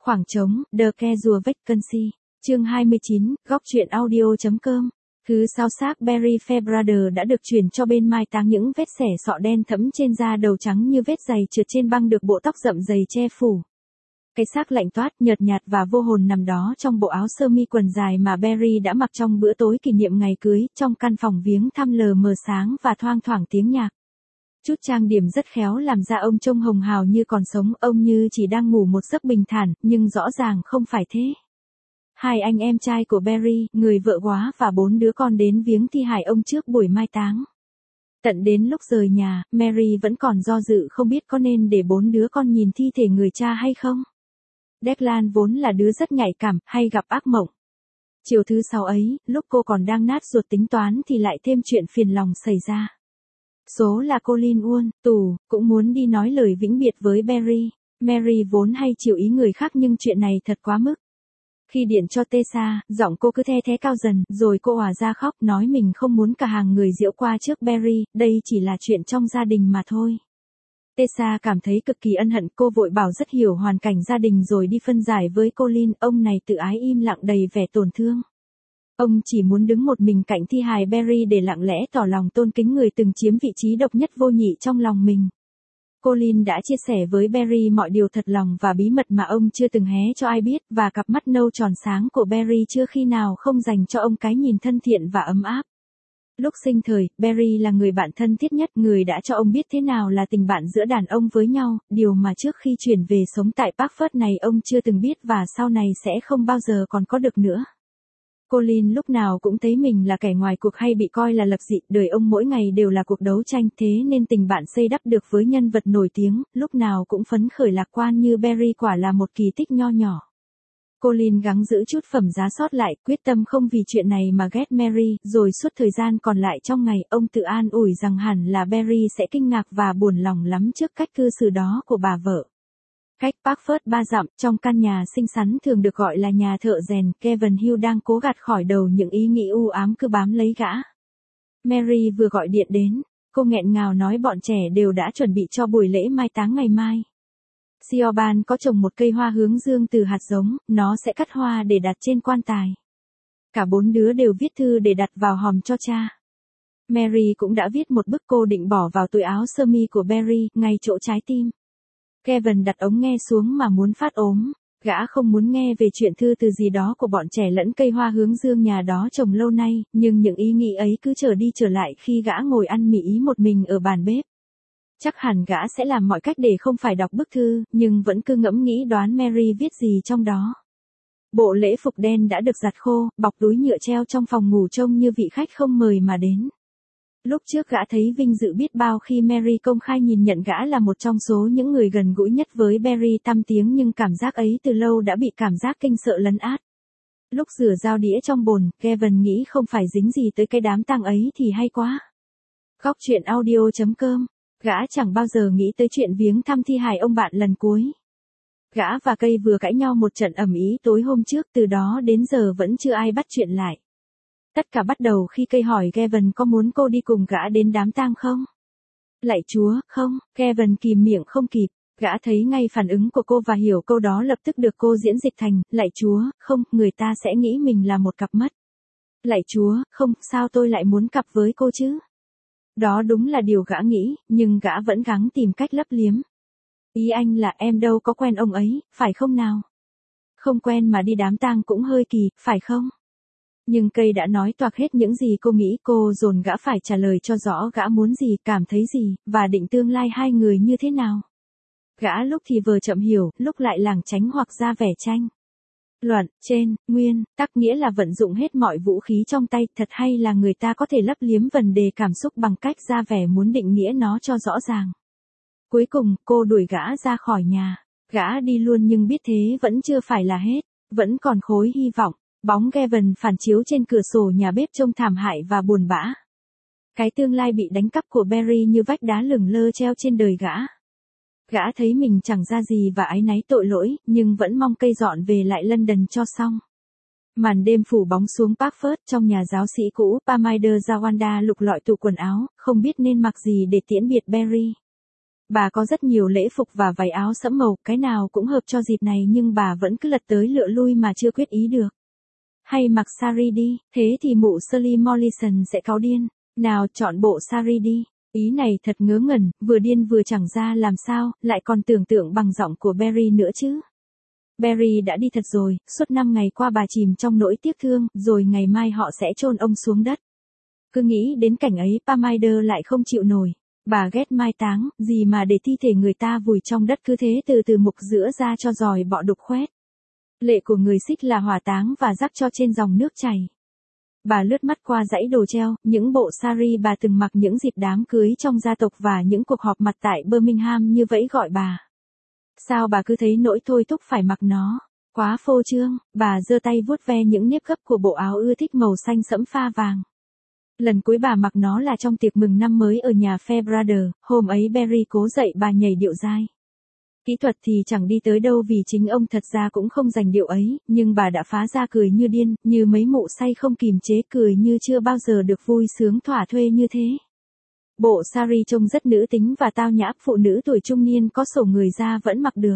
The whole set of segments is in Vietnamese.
Khoảng trống, The Casual Vacancy. Chương 29, góc truyện audio.com. Thứ sau xác Barry Fairbrother đã được chuyển cho bên mai táng, những vết xẻ sọ đen thẫm trên da đầu trắng như vết giày trượt trên băng được bộ tóc rậm rầy che phủ. Cái xác lạnh toát, nhợt nhạt và vô hồn nằm đó trong bộ áo sơ mi quần dài mà Barry đã mặc trong bữa tối kỷ niệm ngày cưới, trong căn phòng viếng thăm lờ mờ sáng và thoang thoảng tiếng nhạc. Chút trang điểm rất khéo làm ra ông trông hồng hào như còn sống, ông như chỉ đang ngủ một giấc bình thản, nhưng rõ ràng không phải thế. Hai anh em trai của Barry, người vợ góa và 4 đứa con đến viếng thi hài ông trước buổi mai táng. Tận đến lúc rời nhà, Mary vẫn còn do dự không biết có nên để 4 đứa con nhìn thi thể người cha hay không. Declan vốn là đứa rất nhạy cảm, hay gặp ác mộng. Chiều thứ Sáu ấy, lúc cô còn đang nát ruột tính toán thì lại thêm chuyện phiền lòng xảy ra. Số là Colin Wood, tù, cũng muốn đi nói lời vĩnh biệt với Barry. Mary vốn hay chiều ý người khác nhưng chuyện này thật quá mức. Khi điện cho Tessa, giọng cô cứ the thé cao dần, rồi cô òa ra khóc, nói mình không muốn cả hàng người giễu qua trước Barry, đây chỉ là chuyện trong gia đình mà thôi. Tessa cảm thấy cực kỳ ân hận, cô vội bảo rất hiểu hoàn cảnh gia đình rồi đi phân giải với Colin, ông này tự ái im lặng đầy vẻ tổn thương. Ông chỉ muốn đứng một mình cạnh thi hài Barry để lặng lẽ tỏ lòng tôn kính người từng chiếm vị trí độc nhất vô nhị trong lòng mình. Colin đã chia sẻ với Barry mọi điều thật lòng và bí mật mà ông chưa từng hé cho ai biết, và cặp mắt nâu tròn sáng của Barry chưa khi nào không dành cho ông cái nhìn thân thiện và ấm áp. Lúc sinh thời, Barry là người bạn thân thiết nhất, người đã cho ông biết thế nào là tình bạn giữa đàn ông với nhau, điều mà trước khi chuyển về sống tại Parkford này ông chưa từng biết và sau này sẽ không bao giờ còn có được nữa. Colin lúc nào cũng thấy mình là kẻ ngoài cuộc hay bị coi là lập dị, đời ông mỗi ngày đều là cuộc đấu tranh, thế nên tình bạn xây đắp được với nhân vật nổi tiếng, lúc nào cũng phấn khởi lạc quan như Barry quả là một kỳ tích nho nhỏ. Colin gắng giữ chút phẩm giá sót lại, quyết tâm không vì chuyện này mà ghét Mary, rồi suốt thời gian còn lại trong ngày, ông tự an ủi rằng hẳn là Barry sẽ kinh ngạc và buồn lòng lắm trước cách cư xử đó của bà vợ. Cách Parkford 3 dặm, trong căn nhà xinh xắn thường được gọi là nhà thợ rèn, Kevin Hill đang cố gạt khỏi đầu những ý nghĩ u ám cứ bám lấy gã. Mary vừa gọi điện đến, cô nghẹn ngào nói bọn trẻ đều đã chuẩn bị cho buổi lễ mai táng ngày mai. Siobhan có trồng một cây hoa hướng dương từ hạt giống, nó sẽ cắt hoa để đặt trên quan tài. Cả 4 đứa đều viết thư để đặt vào hòm cho cha. Mary cũng đã viết một bức cô định bỏ vào túi áo sơ mi của Barry, ngay chỗ trái tim. Kevin đặt ống nghe xuống mà muốn phát ốm. Gã không muốn nghe về chuyện thư từ gì đó của bọn trẻ lẫn cây hoa hướng dương nhà đó trồng lâu nay, nhưng những ý nghĩ ấy cứ trở đi trở lại khi gã ngồi ăn mì Ý một mình ở bàn bếp. Chắc hẳn gã sẽ làm mọi cách để không phải đọc bức thư, nhưng vẫn cứ ngẫm nghĩ đoán Mary viết gì trong đó. Bộ lễ phục đen đã được giặt khô, bọc túi nhựa treo trong phòng ngủ trông như vị khách không mời mà đến. Lúc trước gã thấy vinh dự biết bao khi Mary công khai nhìn nhận gã là một trong số những người gần gũi nhất với Barry tăm tiếng, nhưng cảm giác ấy từ lâu đã bị cảm giác kinh sợ lấn át. Lúc rửa dao đĩa trong bồn, Kevin nghĩ không phải dính gì tới cái đám tang ấy thì hay quá. Góc truyện audio.com. Gã chẳng bao giờ nghĩ tới chuyện viếng thăm thi hài ông bạn lần cuối. Gã và cây vừa cãi nhau một trận ầm ĩ tối hôm trước, từ đó đến giờ vẫn chưa ai bắt chuyện lại. Tất cả bắt đầu khi cây hỏi Kevin có muốn cô đi cùng gã đến đám tang không. Lạy Chúa, không, Kevin kìm miệng không kịp, gã thấy ngay phản ứng của cô và hiểu câu đó lập tức được cô diễn dịch thành, lạy Chúa, không, người ta sẽ nghĩ mình là một cặp mất. Lạy Chúa, không, sao tôi lại muốn cặp với cô chứ? Đó đúng là điều gã nghĩ, nhưng gã vẫn gắng tìm cách lấp liếm. Ý anh là em đâu có quen ông ấy, phải không nào? Không quen mà đi đám tang cũng hơi kỳ, phải không? Nhưng cây đã nói toạc hết những gì cô nghĩ, cô dồn gã phải trả lời cho rõ gã muốn gì, cảm thấy gì, và định tương lai hai người như thế nào. Gã lúc thì vờ chậm hiểu, lúc lại lảng tránh hoặc ra vẻ tranh luận, trên, nguyên, tắc nghĩa là vận dụng hết mọi vũ khí trong tay, thật hay là người ta có thể lấp liếm vấn đề cảm xúc bằng cách ra vẻ muốn định nghĩa nó cho rõ ràng. Cuối cùng, cô đuổi gã ra khỏi nhà. Gã đi luôn nhưng biết thế vẫn chưa phải là hết, vẫn còn khối hy vọng. Bóng Kevin phản chiếu trên cửa sổ nhà bếp trông thảm hại và buồn bã. Cái tương lai bị đánh cắp của Barry như vách đá lửng lơ treo trên đời gã. Gã thấy mình chẳng ra gì và áy náy tội lỗi, nhưng vẫn mong cây dọn về lại London cho xong. Màn đêm phủ bóng xuống Parkford, trong nhà giáo sĩ cũ, Parminder Zawanda lục lọi tủ quần áo, không biết nên mặc gì để tiễn biệt Barry. Bà có rất nhiều lễ phục và váy áo sẫm màu, cái nào cũng hợp cho dịp này nhưng bà vẫn cứ lật tới lựa lui mà chưa quyết ý được. Hay mặc sari đi, thế thì mụ Shirley Morrison sẽ cáu điên. Nào chọn bộ sari đi. Ý này thật ngớ ngẩn, vừa điên vừa chẳng ra làm sao, lại còn tưởng tượng bằng giọng của Barry nữa chứ. Barry đã đi thật rồi, suốt 5 ngày qua bà chìm trong nỗi tiếc thương, rồi ngày mai họ sẽ chôn ông xuống đất. Cứ nghĩ đến cảnh ấy, Parminder lại không chịu nổi. Bà ghét mai táng, gì mà để thi thể người ta vùi trong đất cứ thế từ từ mục giữa ra cho giòi bọ đục khoét. Lệ của người Sikh là hỏa táng và rắc cho trên dòng nước chảy. Bà lướt mắt qua dãy đồ treo, những bộ sari bà từng mặc những dịp đám cưới trong gia tộc và những cuộc họp mặt tại Birmingham như vẫy gọi bà. Sao bà cứ thấy nỗi thôi thúc phải mặc nó? Quá phô trương, bà giơ tay vuốt ve những nếp gấp của bộ áo ưa thích màu xanh sẫm pha vàng. Lần cuối bà mặc nó là trong tiệc mừng năm mới ở nhà Fairbrother, hôm ấy Barry cố dạy bà nhảy điệu dai. Kỹ thuật thì chẳng đi tới đâu vì chính ông thật ra cũng không giành điệu ấy, nhưng bà đã phá ra cười như điên, như mấy mụ say không kìm chế, cười như chưa bao giờ được vui sướng thỏa thuê như thế. Bộ sari trông rất nữ tính và tao nhã, phụ nữ tuổi trung niên có sổ người ra vẫn mặc được.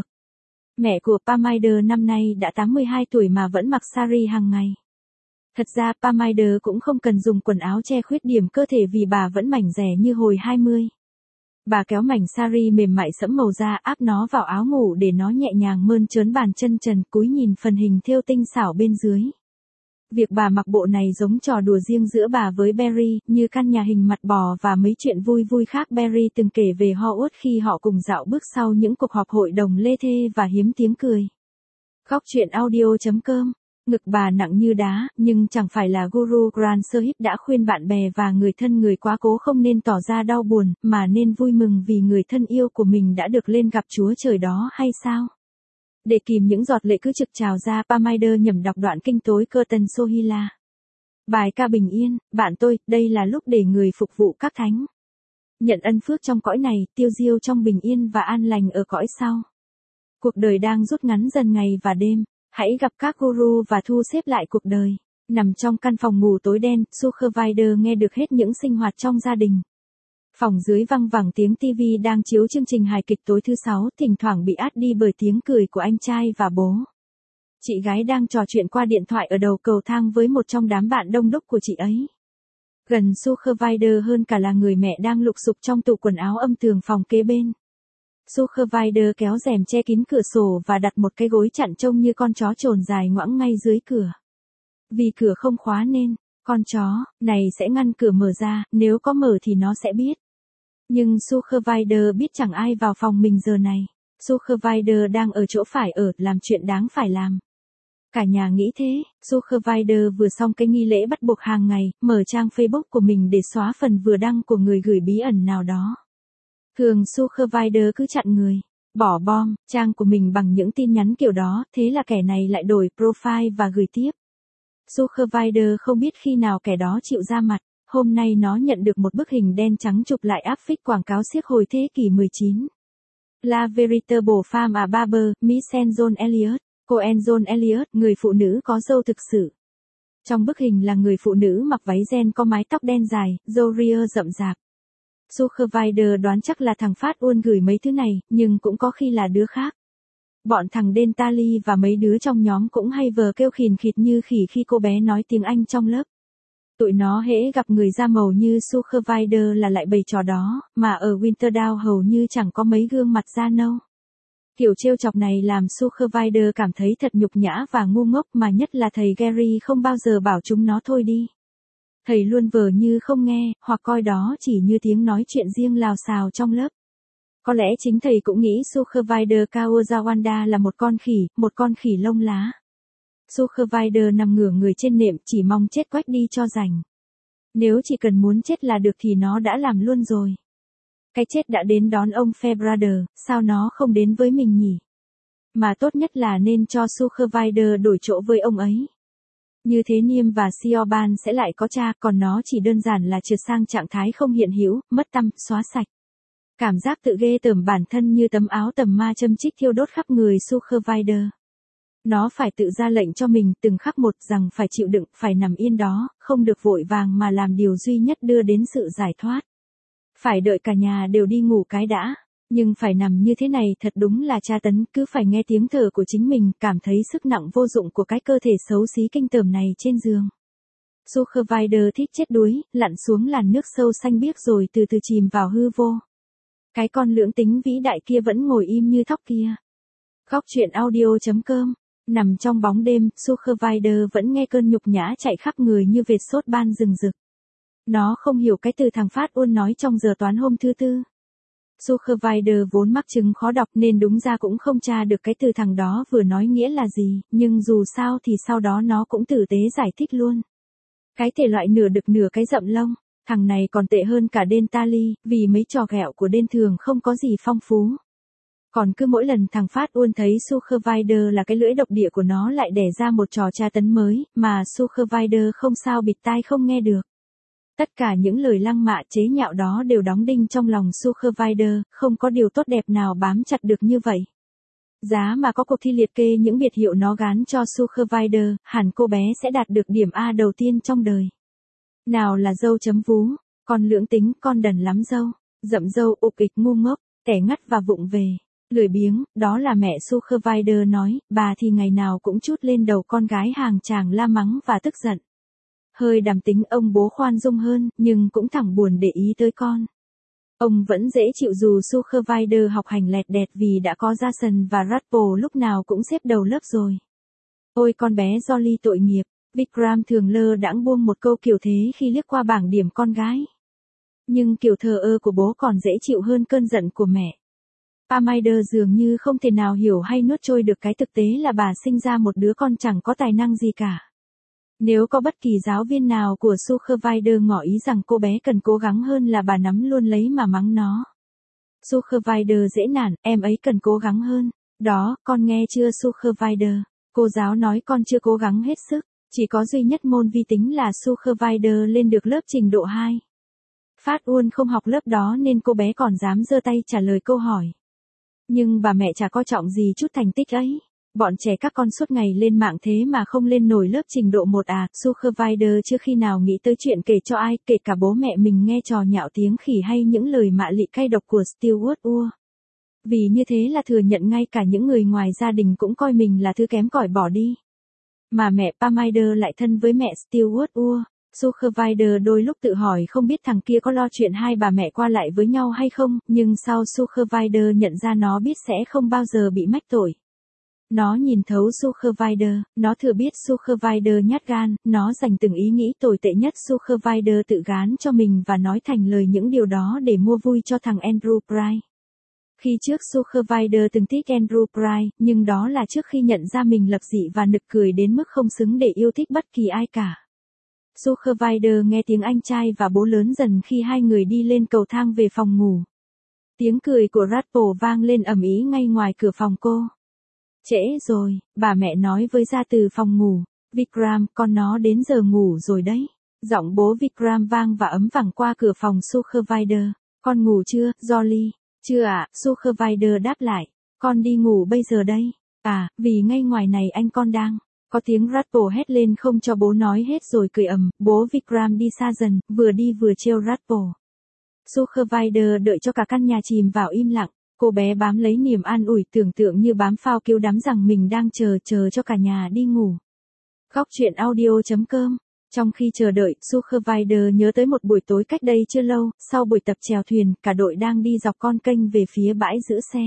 Mẹ của Parminder năm nay đã 82 tuổi mà vẫn mặc sari hàng ngày. Thật ra Parminder cũng không cần dùng quần áo che khuyết điểm cơ thể vì bà vẫn mảnh dẻ như hồi 20. Bà kéo mảnh sari mềm mại sẫm màu ra, áp nó vào áo ngủ để nó nhẹ nhàng mơn trớn bàn chân trần, cúi nhìn phần hình thêu tinh xảo bên dưới. Việc bà mặc bộ này giống trò đùa riêng giữa bà với Barry, như căn nhà hình mặt bò và mấy chuyện vui vui khác Barry từng kể về Howard khi họ cùng dạo bước sau những cuộc họp hội đồng lê thê và hiếm tiếng cười. Góc truyện audio.com. Ngực bà nặng như đá, nhưng chẳng phải là Guru Granth Sahib đã khuyên bạn bè và người thân người quá cố không nên tỏ ra đau buồn, mà nên vui mừng vì người thân yêu của mình đã được lên gặp Chúa Trời đó hay sao? Để kìm những giọt lệ cứ trực trào ra, Parminder nhẩm đọc đoạn kinh tối Kirtan Sohila. Bài ca bình yên, bạn tôi, đây là lúc để người phục vụ các thánh. Nhận ân phước trong cõi này, tiêu diêu trong bình yên và an lành ở cõi sau. Cuộc đời đang rút ngắn dần ngày và đêm. Hãy gặp các guru và thu xếp lại cuộc đời. Nằm trong căn phòng ngủ tối đen, Sukhvinder nghe được hết những sinh hoạt trong gia đình. Phòng dưới văng vẳng tiếng TV đang chiếu chương trình hài kịch tối thứ 6, thỉnh thoảng bị át đi bởi tiếng cười của anh trai và bố. Chị gái đang trò chuyện qua điện thoại ở đầu cầu thang với một trong đám bạn đông đúc của chị ấy. Gần Sukhvinder hơn cả là người mẹ đang lục sục trong tủ quần áo âm tường phòng kế bên. Sukhvinder kéo rèm che kín cửa sổ và đặt một cái gối chặn trông như con chó trồn dài ngoãng ngay dưới cửa. Vì cửa không khóa nên, con chó này sẽ ngăn cửa mở ra, nếu có mở thì nó sẽ biết. Nhưng Sukhvinder biết chẳng ai vào phòng mình giờ này. Sukhvinder đang ở chỗ phải ở, làm chuyện đáng phải làm. Cả nhà nghĩ thế, Sukhvinder vừa xong cái nghi lễ bắt buộc hàng ngày, mở trang Facebook của mình để xóa phần vừa đăng của người gửi bí ẩn nào đó. Thường Sukhvinder cứ chặn người, bỏ bom, trang của mình bằng những tin nhắn kiểu đó, thế là kẻ này lại đổi profile và gửi tiếp. Sukhvinder không biết khi nào kẻ đó chịu ra mặt, hôm nay nó nhận được một bức hình đen trắng chụp lại áp phích quảng cáo xiếc hồi thế kỷ 19. La Veritable Femme à Barber, Miss John Elliot, cô John Elliot, người phụ nữ có râu thực sự. Trong bức hình là người phụ nữ mặc váy ren có mái tóc đen dài, râu ria rậm rạp. Sukhvinder đoán chắc là thằng Phát Uôn gửi mấy thứ này, nhưng cũng có khi là đứa khác. Bọn thằng Dentali và mấy đứa trong nhóm cũng hay vờ kêu khìn khịt như khỉ khi cô bé nói tiếng Anh trong lớp. Tụi nó hễ gặp người da màu như Sukhvinder là lại bày trò đó, mà ở Winterdown hầu như chẳng có mấy gương mặt da nâu. Kiểu trêu chọc này làm Sukhvinder cảm thấy thật nhục nhã và ngu ngốc, mà nhất là thầy Gary không bao giờ bảo chúng nó thôi đi. Thầy luôn vờ như không nghe, hoặc coi đó chỉ như tiếng nói chuyện riêng lào xào trong lớp. Có lẽ chính thầy cũng nghĩ Sukhvinder Kaozawanda là một con khỉ lông lá. Sukhvinder nằm ngửa người trên nệm chỉ mong chết quách đi cho rảnh. Nếu chỉ cần muốn chết là được thì nó đã làm luôn rồi. Cái chết đã đến đón ông Fairbrother, sao nó không đến với mình nhỉ? Mà tốt nhất là nên cho Sukhvinder đổi chỗ với ông ấy. Như thế Niêm và Siobhan sẽ lại có cha, còn nó chỉ đơn giản là trượt sang trạng thái không hiện hữu, mất tăm, xóa sạch. Cảm giác tự ghê tởm bản thân như tấm áo tầm ma châm chích thiêu đốt khắp người Sukhvinder. Nó phải tự ra lệnh cho mình từng khắc một rằng phải chịu đựng, phải nằm yên đó, không được vội vàng mà làm điều duy nhất đưa đến sự giải thoát. Phải đợi cả nhà đều đi ngủ cái đã. Nhưng phải nằm như thế này thật đúng là tra tấn, cứ phải nghe tiếng thở của chính mình, cảm thấy sức nặng vô dụng của cái cơ thể xấu xí kinh tởm này trên giường. Supervisor thích chết đuối, lặn xuống làn nước sâu xanh biếc rồi từ từ chìm vào hư vô. Cái con lưỡng tính vĩ đại kia vẫn ngồi im như thóc kia. Góc truyện audio.com. Nằm trong bóng đêm, Supervisor vẫn nghe cơn nhục nhã chạy khắp người như vệt sốt ban rừng rực. Nó không hiểu cái từ thằng Phát Uôn nói trong giờ toán hôm thứ tư. Supervisor vốn mắc chứng khó đọc nên đúng ra cũng không tra được cái từ thằng đó vừa nói nghĩa là gì, nhưng dù sao thì sau đó nó cũng tử tế giải thích luôn. Cái thể loại nửa đực nửa cái rậm lông, thằng này còn tệ hơn cả Đen Tali, vì mấy trò ghẹo của Đen thường không có gì phong phú. Còn cứ mỗi lần thằng Phát Uôn thấy Supervisor là cái lưỡi độc địa của nó lại đẻ ra một trò tra tấn mới, mà Supervisor không sao bịt tai không nghe được. Tất cả những lời lăng mạ chế nhạo đó đều đóng đinh trong lòng Supervisor, không có điều tốt đẹp nào bám chặt được như vậy. Giá mà có cuộc thi liệt kê những biệt hiệu nó gán cho Supervisor, hẳn cô bé sẽ đạt được điểm A đầu tiên trong đời. Nào là dâu chấm vú, con lưỡng tính, con đần lắm dâu, dậm dâu, ục ịch, ngu ngốc, tẻ ngắt và vụng về, lười biếng, đó là mẹ Supervisor nói, bà thì ngày nào cũng trút lên đầu con gái hàng chàng la mắng và tức giận. Hơi đàm tính ông bố khoan dung hơn, nhưng cũng thẳng buồn để ý tới con. Ông vẫn dễ chịu dù Supervisor học hành lẹt đẹt vì đã có Jason và Radpo lúc nào cũng xếp đầu lớp rồi. Ôi con bé Jolly tội nghiệp, Vikram thường lơ đãng buông một câu kiểu thế khi liếc qua bảng điểm con gái. Nhưng kiểu thờ ơ của bố còn dễ chịu hơn cơn giận của mẹ. Parminder dường như không thể nào hiểu hay nuốt trôi được cái thực tế là bà sinh ra một đứa con chẳng có tài năng gì cả. Nếu có bất kỳ giáo viên nào của Supervisor ngỏ ý rằng cô bé cần cố gắng hơn là bà nắm luôn lấy mà mắng nó. Supervisor dễ nản, em ấy cần cố gắng hơn. Đó, con nghe chưa Supervisor? Cô giáo nói con chưa cố gắng hết sức, chỉ có duy nhất môn vi tính là Supervisor lên được lớp trình độ 2. Phát Uôn không học lớp đó nên cô bé còn dám giơ tay trả lời câu hỏi. Nhưng bà mẹ chả coi trọng gì chút thành tích ấy. Bọn trẻ các con suốt ngày lên mạng thế mà không lên nổi lớp trình độ 1 à, Supervisor chưa khi nào nghĩ tới chuyện kể cho ai, kể cả bố mẹ mình nghe trò nhạo tiếng khỉ hay những lời mạ lị cay độc của Stewart Ua. Vì như thế là thừa nhận ngay cả những người ngoài gia đình cũng coi mình là thứ kém cỏi bỏ đi. Mà mẹ Parminder lại thân với mẹ Stewart Ua. Supervisor đôi lúc tự hỏi không biết thằng kia có lo chuyện hai bà mẹ qua lại với nhau hay không, nhưng sau Supervisor nhận ra nó biết sẽ không bao giờ bị mách tội. Nó nhìn thấu Supervisor, nó thừa biết Supervisor nhát gan, nó dành từng ý nghĩ tồi tệ nhất Supervisor tự gán cho mình và nói thành lời những điều đó để mua vui cho thằng Andrew Pry. Khi trước Supervisor từng thích Andrew Pry, nhưng đó là trước khi nhận ra mình lập dị và nực cười đến mức không xứng để yêu thích bất kỳ ai cả. Supervisor nghe tiếng anh trai và bố lớn dần khi hai người đi lên cầu thang về phòng ngủ. Tiếng cười của Radpo vang lên ầm ĩ ngay ngoài cửa phòng cô. Trễ rồi, bà mẹ nói với ra từ phòng ngủ. Vikram, con nó đến giờ ngủ rồi đấy. Giọng bố Vikram vang và ấm vẳng qua cửa phòng Supervisor. Con ngủ chưa, Jolly? Chưa ạ, Supervisor đáp lại. Con đi ngủ bây giờ đây. À, vì ngay ngoài này anh con đang. Có tiếng Radpo hét lên không cho bố nói hết rồi cười ầm. Bố Vikram đi xa dần, vừa đi vừa trêu Radpo. Supervisor đợi cho cả căn nhà chìm vào im lặng. Cô bé bám lấy niềm an ủi tưởng tượng như bám phao kêu đám rằng mình đang chờ cho cả nhà đi ngủ. Góc truyện audio.com. Trong khi chờ đợi, Supervisor nhớ tới một buổi tối cách đây chưa lâu, sau buổi tập chèo thuyền, cả đội đang đi dọc con kênh về phía bãi giữ xe.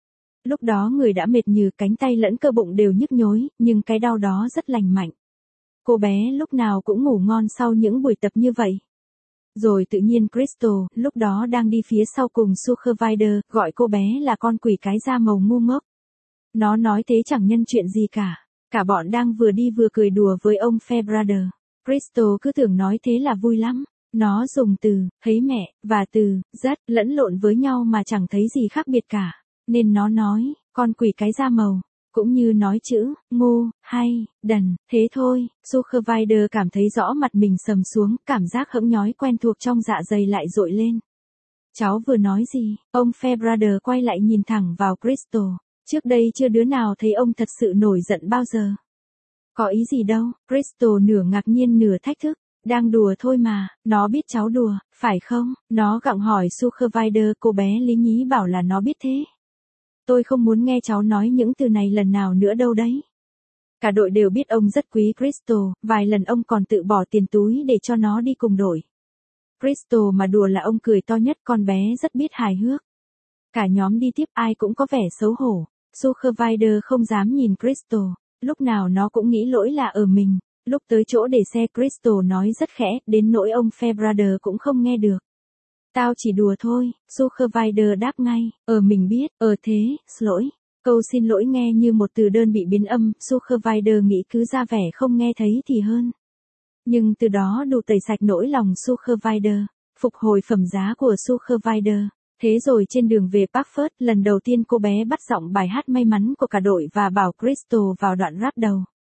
Lúc đó người đã mệt nhừ, cánh tay lẫn cơ bụng đều nhức nhối, nhưng cái đau đó rất lành mạnh. Cô bé lúc nào cũng ngủ ngon sau những buổi tập như vậy. Rồi tự nhiên Crystal, lúc đó đang đi phía sau cùng Supervisor, gọi cô bé là con quỷ cái da màu ngu ngốc. Nó nói thế chẳng nhân chuyện gì cả. Cả bọn đang vừa đi vừa cười đùa với ông Fairbrother. Crystal cứ tưởng nói thế là vui lắm. Nó dùng từ, thấy mẹ, và từ, rất, lẫn lộn với nhau mà chẳng thấy gì khác biệt cả. Nên nó nói, con quỷ cái da màu. Cũng như nói chữ, ngu, hay, đần, thế thôi. Supervisor cảm thấy rõ mặt mình sầm xuống, cảm giác hững nhói quen thuộc trong dạ dày lại dội lên. Cháu vừa nói gì? Ông Fairbrother quay lại nhìn thẳng vào Crystal. Trước đây chưa đứa nào thấy ông thật sự nổi giận bao giờ. Có ý gì đâu, Crystal nửa ngạc nhiên nửa thách thức. Đang đùa thôi mà, nó biết cháu đùa, phải không? Nó gặng hỏi Supervisor, cô bé lý nhí bảo là nó biết thế. Tôi không muốn nghe cháu nói những từ này lần nào nữa đâu đấy. Cả đội đều biết ông rất quý Crystal, vài lần ông còn tự bỏ tiền túi để cho nó đi cùng đội. Crystal mà đùa là ông cười to nhất, con bé rất biết hài hước. Cả nhóm đi tiếp ai cũng có vẻ xấu hổ. Supervisor không dám nhìn Crystal, lúc nào nó cũng nghĩ lỗi là ở mình. Lúc tới chỗ để xe Crystal nói rất khẽ, đến nỗi ông Fairbrother cũng không nghe được. Tao chỉ đùa thôi, Supervisor đáp ngay, mình biết, thế, lỗi. Câu xin lỗi nghe như một từ đơn bị biến âm, Supervisor nghĩ cứ ra vẻ không nghe thấy thì hơn. Nhưng từ đó đủ tẩy sạch nỗi lòng Supervisor, phục hồi phẩm giá của Supervisor. Thế rồi trên đường về Parkford, lần đầu tiên cô bé bắt giọng bài hát may mắn của cả đội và bảo Crystal vào đoạn rap đầu.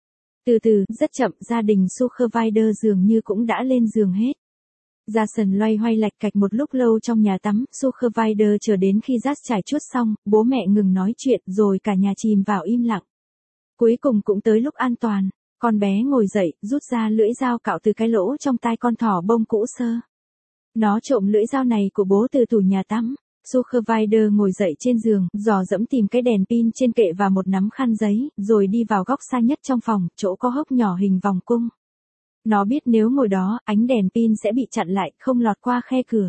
Từ từ, rất chậm, gia đình Supervisor dường như cũng đã lên giường hết. Jason loay hoay lạch cạch một lúc lâu trong nhà tắm, Supervisor chờ đến khi Jas trải chuốt xong, bố mẹ ngừng nói chuyện rồi cả nhà chìm vào im lặng. Cuối cùng cũng tới lúc an toàn, con bé ngồi dậy, rút ra lưỡi dao cạo từ cái lỗ trong tai con thỏ bông cũ sơ. Nó trộm lưỡi dao này của bố từ tủ nhà tắm. Supervisor ngồi dậy trên giường, dò dẫm tìm cái đèn pin trên kệ và một nắm khăn giấy, rồi đi vào góc xa nhất trong phòng, chỗ có hốc nhỏ hình vòng cung. Nó biết nếu ngồi đó, ánh đèn pin sẽ bị chặn lại, không lọt qua khe cửa.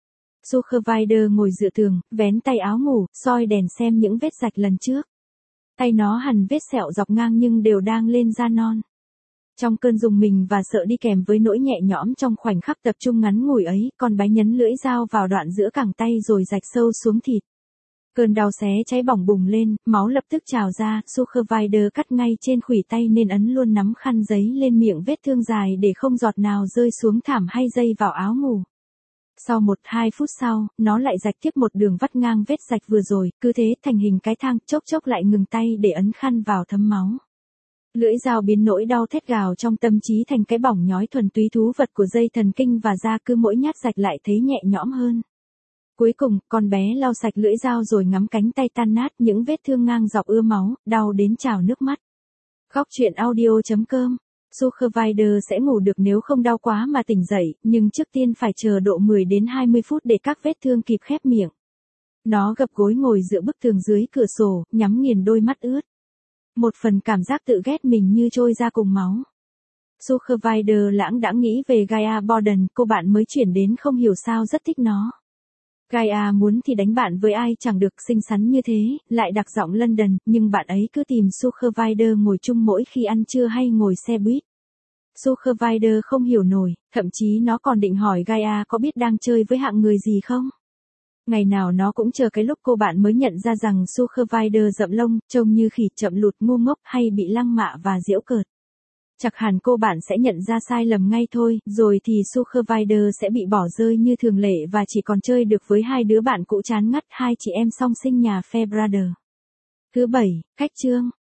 Supervisor ngồi dựa tường, vén tay áo ngủ, soi đèn xem những vết rạch lần trước. Tay nó hằn vết sẹo dọc ngang nhưng đều đang lên da non. Trong cơn rùng mình và sợ đi kèm với nỗi nhẹ nhõm trong khoảnh khắc tập trung ngắn ngủi ấy, con bé nhấn lưỡi dao vào đoạn giữa cẳng tay rồi rạch sâu xuống thịt. Cơn đau xé cháy bỏng bùng lên, máu lập tức trào ra, Supervisor cắt ngay trên khuỷu tay nên ấn luôn nắm khăn giấy lên miệng vết thương dài để không giọt nào rơi xuống thảm hay dây vào áo ngủ. Sau 1-2 phút sau, nó lại rạch tiếp một đường vắt ngang vết rạch vừa rồi, cứ thế thành hình cái thang, chốc chốc lại ngừng tay để ấn khăn vào thấm máu. Lưỡi dao biến nỗi đau thét gào trong tâm trí thành cái bỏng nhói thuần túy thú vật của dây thần kinh và da, cứ mỗi nhát rạch lại thấy nhẹ nhõm hơn. Cuối cùng, con bé lau sạch lưỡi dao rồi ngắm cánh tay tan nát, những vết thương ngang dọc ưa máu, đau đến trào nước mắt. Góc truyện audio.com. Supervisor sẽ ngủ được nếu không đau quá mà tỉnh dậy, nhưng trước tiên phải chờ độ 10 đến 20 phút để các vết thương kịp khép miệng. Nó gập gối ngồi dựa bức tường dưới cửa sổ, nhắm nghiền đôi mắt ướt. Một phần cảm giác tự ghét mình như trôi ra cùng máu. Supervisor lãng đãng nghĩ về Gaia Borden, cô bạn mới chuyển đến không hiểu sao rất thích nó. Gaia muốn thì đánh bạn với ai chẳng được, xinh xắn như thế, lại đặc giọng London, nhưng bạn ấy cứ tìm Supervisor ngồi chung mỗi khi ăn trưa hay ngồi xe buýt. Supervisor không hiểu nổi, thậm chí nó còn định hỏi Gaia có biết đang chơi với hạng người gì không. Ngày nào nó cũng chờ cái lúc cô bạn mới nhận ra rằng Supervisor rậm lông, trông như khỉ, chậm lụt, ngu ngốc hay bị lăng mạ và giễu cợt. Chắc hẳn cô bạn sẽ nhận ra sai lầm ngay thôi, rồi thì Supervisor sẽ bị bỏ rơi như thường lệ và chỉ còn chơi được với hai đứa bạn cũ chán ngắt, hai chị em song sinh nhà Fairbrother. Thứ 7, khách chương.